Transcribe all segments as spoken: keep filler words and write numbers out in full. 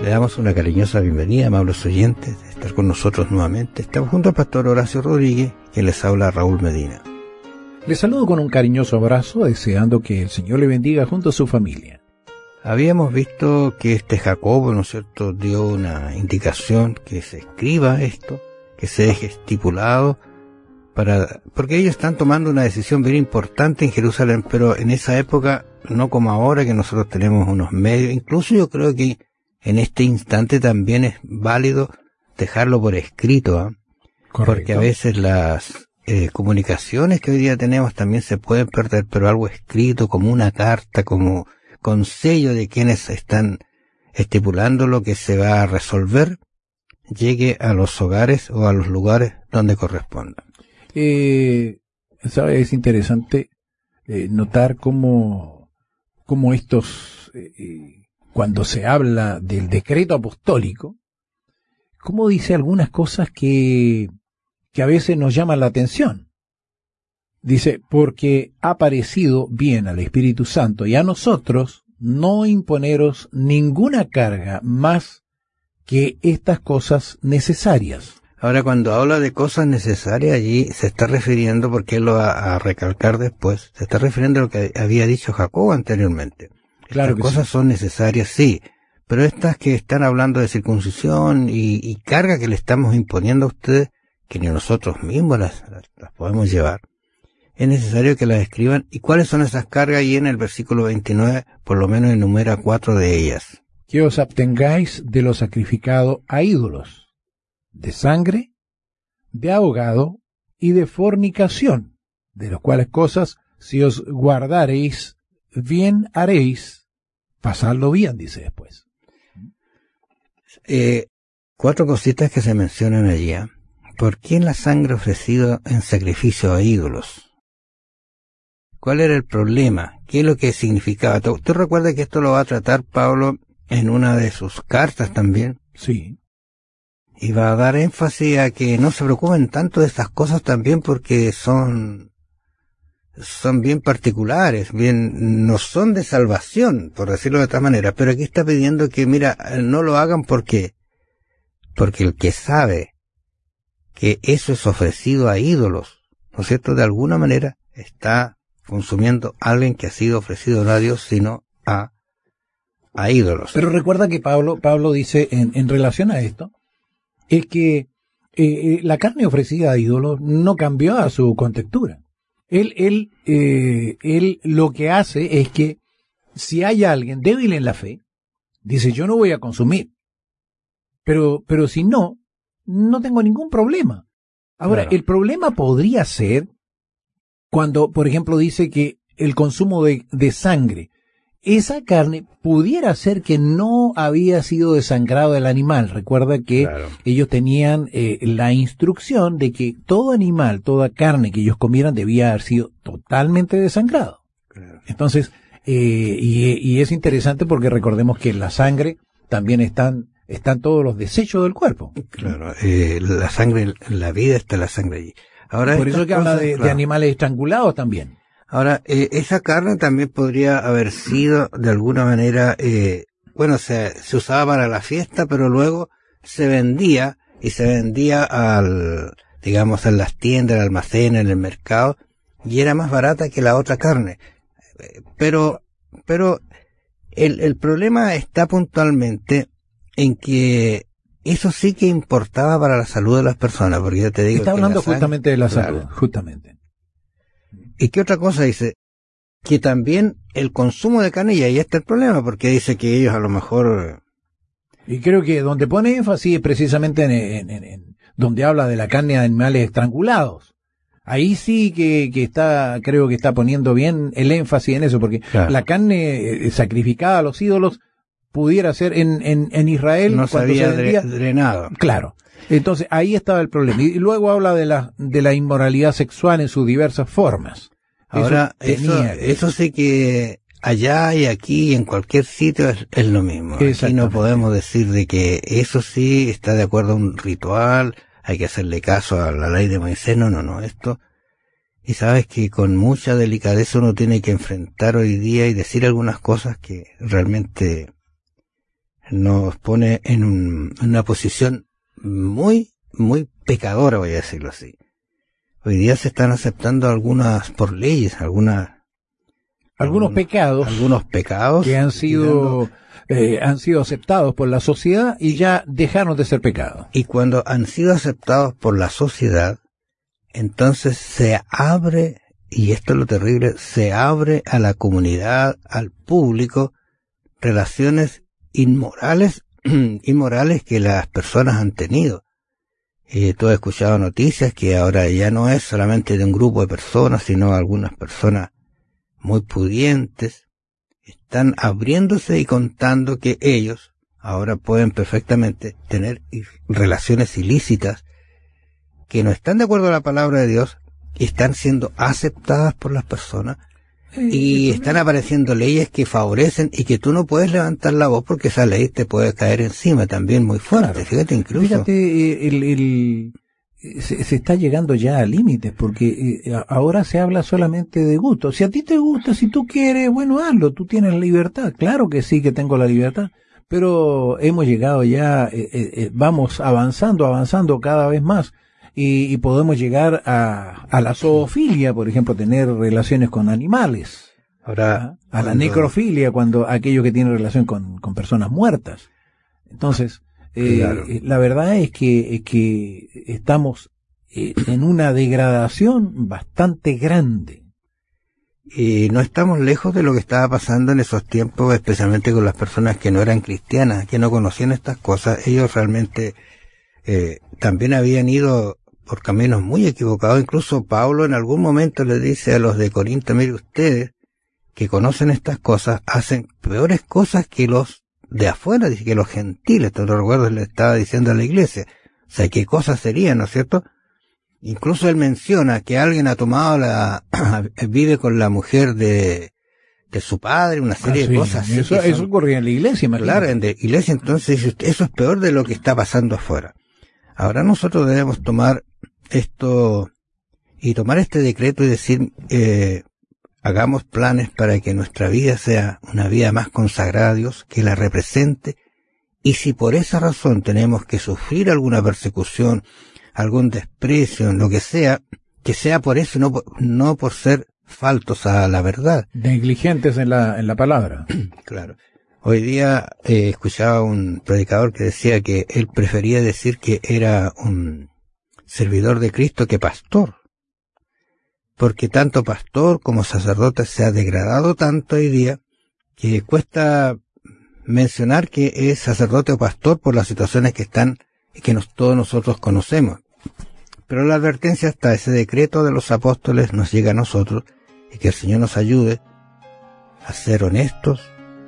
Le damos una cariñosa bienvenida, amables oyentes, de estar con nosotros nuevamente. Estamos junto al pastor Horacio Rodríguez, que les habla Raúl Medina. Les saludo con un cariñoso abrazo, deseando que el Señor le bendiga junto a su familia. Habíamos visto que este Jacobo, ¿no es cierto?, dio una indicación que se escriba esto, que se deje estipulado, para, porque ellos están tomando una decisión bien importante en Jerusalén, pero en esa época, no como ahora que nosotros tenemos unos medios. Incluso yo creo que en este instante también es válido dejarlo por escrito, ¿eh? Porque a veces las eh, comunicaciones que hoy día tenemos también se pueden perder, pero algo escrito, como una carta, como con sello de quienes están estipulando lo que se va a resolver, llegue a los hogares o a los lugares donde corresponda. Eh, ¿sabe? Es interesante eh, notar cómo, cómo estos, eh, cuando se habla del decreto apostólico, cómo dice algunas cosas que, que a veces nos llaman la atención. Dice, porque ha parecido bien al Espíritu Santo y a nosotros no imponeros ninguna carga más que estas cosas necesarias. Ahora, cuando habla de cosas necesarias, allí se está refiriendo, porque él lo va a recalcar después, se está refiriendo a lo que había dicho Jacobo anteriormente. Claro Estas que cosas sí. son necesarias, sí, pero estas que están hablando de circuncisión y, y carga que le estamos imponiendo a ustedes, que ni nosotros mismos las, las, las podemos llevar, es necesario que las escriban. ¿Y cuáles son esas cargas? Y en el versículo veintinueve, por lo menos enumera cuatro de ellas. Que os abstengáis de lo sacrificado a ídolos, de sangre, de ahogado y de fornicación, de las cuales cosas, si os guardareis, bien haréis. Pasadlo bien, dice después. Eh, cuatro cositas que se mencionan allí. ¿eh? ¿Por qué la sangre ofrecida en sacrificio a ídolos? ¿Cuál era el problema? ¿Qué es lo que significaba? ¿Usted recuerda que esto lo va a tratar Pablo en una de sus cartas también? Sí. Y va a dar énfasis a que no se preocupen tanto de estas cosas también, porque son, son bien particulares, bien, no son de salvación, por decirlo de otra manera. Pero aquí está pidiendo que, mira, no lo hagan porque, porque el que sabe que eso es ofrecido a ídolos, ¿no es cierto?, de alguna manera está consumiendo a alguien que ha sido ofrecido no a Dios, sino a, a ídolos. Pero recuerda que Pablo, Pablo dice en, en relación a esto, es que eh, la carne ofrecida a ídolos no cambió a su contextura. Él, él, eh, él lo que hace es que si hay alguien débil en la fe, dice, yo no voy a consumir. Pero, pero si no, no tengo ningún problema. Ahora, claro, el problema podría ser cuando, por ejemplo, dice que el consumo de, de sangre, esa carne pudiera ser que no había sido desangrado el animal. Recuerda que claro, ellos tenían eh, la instrucción de que todo animal, toda carne que ellos comieran debía haber sido totalmente desangrado. Claro. Entonces, eh, y, y es interesante porque recordemos que en la sangre también están están todos los desechos del cuerpo. Claro, eh, la sangre, la vida está la sangre allí. Ahora por eso que cosas, habla de, claro, de animales estrangulados también. Ahora, eh, esa carne también podría haber sido, de alguna manera, eh, bueno, se, se usaba para la fiesta, pero luego se vendía, y se vendía al, digamos, en las tiendas, en el almacén, en el mercado, y era más barata que la otra carne. Pero, pero, el, el problema está puntualmente en que eso sí que importaba para la salud de las personas, porque yo te digo... Está hablando sangre, justamente de la claro, salud, justamente. ¿Y qué otra cosa dice? Que también el consumo de carne, y ahí está el problema, porque dice que ellos a lo mejor... Y creo que donde pone énfasis es precisamente en, en, en, en donde habla de la carne de animales estrangulados. Ahí sí que, que está, creo que está poniendo bien el énfasis en eso, porque claro, la carne sacrificada a los ídolos pudiera ser en, en, en Israel. No se había se vendía, drenado. Claro. Entonces ahí estaba el problema. Y luego habla de la, de la inmoralidad sexual en sus diversas formas. Ahora, eso, eso, eso sí que allá y aquí y en cualquier sitio es, es lo mismo. Aquí no podemos decir de que eso sí está de acuerdo a un ritual, hay que hacerle caso a la ley de Moisés. No, no, no, esto. Y sabes que con mucha delicadeza uno tiene que enfrentar hoy día y decir algunas cosas que realmente nos pone en, un, en una posición muy, muy pecadora, voy a decirlo así. Hoy día se están aceptando algunas, por leyes, algunas... Algunos algún, pecados. Algunos pecados. Que han sido, eh, han sido aceptados por la sociedad y ya dejaron de ser pecados. Y cuando han sido aceptados por la sociedad, entonces se abre, y esto es lo terrible, se abre a la comunidad, al público, relaciones inmorales, inmorales que las personas han tenido. Eh, tú has escuchado noticias que ahora ya no es solamente de un grupo de personas, sino algunas personas muy pudientes están abriéndose y contando que ellos ahora pueden perfectamente tener relaciones ilícitas que no están de acuerdo a la palabra de Dios y están siendo aceptadas por las personas. Y están apareciendo leyes que favorecen y que tú no puedes levantar la voz porque esa ley te puede caer encima también muy fuerte. Claro. Fíjate incluso. Fíjate, el, el, se, se está llegando ya a límites porque eh, ahora se habla solamente de gusto. Si a ti te gusta, si tú quieres, bueno, hazlo, tú tienes la libertad. Claro que sí que tengo la libertad, pero hemos llegado ya, eh, eh, vamos avanzando, avanzando cada vez más. Y, y podemos llegar a, a la zoofilia, por ejemplo, tener relaciones con animales. Ahora, ¿Ah? A la necrofilia, cuando aquello que tiene relación con, con personas muertas. Entonces, eh, claro. La verdad es que, es que estamos eh, en una degradación bastante grande. Y no estamos lejos de lo que estaba pasando en esos tiempos, especialmente con las personas que no eran cristianas, que no conocían estas cosas. Ellos realmente eh, también habían ido por caminos muy equivocados. Incluso Pablo en algún momento le dice a los de Corinto, mire, ustedes que conocen estas cosas hacen peores cosas que los de afuera, dice que los gentiles. Te lo recuerdo, le estaba diciendo a la iglesia. O sea, ¿qué cosas serían, no es cierto? Incluso él menciona que alguien ha tomado la, vive con la mujer de, de su padre, una serie ah, sí. de cosas así. Eso, eso ocurría en la iglesia, imagínate. Claro, en la iglesia, entonces eso es peor de lo que está pasando afuera. Ahora nosotros debemos tomar esto y tomar este decreto y decir, eh, hagamos planes para que nuestra vida sea una vida más consagrada a Dios, que la represente, y si por esa razón tenemos que sufrir alguna persecución, algún desprecio, lo que sea, que sea por eso, no por, no por ser faltos a la verdad. Negligentes en la, en la palabra. Claro. Hoy día eh, escuchaba un predicador que decía que él prefería decir que era un servidor de Cristo que pastor, porque tanto pastor como sacerdote se ha degradado tanto hoy día que cuesta mencionar que es sacerdote o pastor por las situaciones que están y que nos, todos nosotros conocemos. Pero la advertencia está, ese decreto de los apóstoles nos llega a nosotros y que el Señor nos ayude a ser honestos,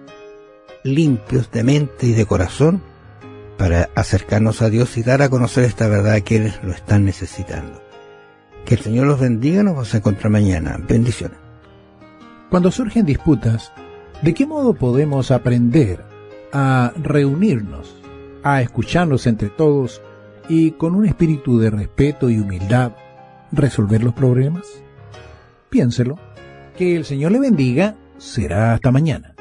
limpios de mente y de corazón para acercarnos a Dios y dar a conocer esta verdad a quienes lo están necesitando. Que el Señor los bendiga, nos vamos a encontrar mañana. Bendiciones. Cuando surgen disputas, ¿de qué modo podemos aprender a reunirnos, a escucharnos entre todos y con un espíritu de respeto y humildad resolver los problemas? Piénselo. Que el Señor le bendiga. Será hasta mañana.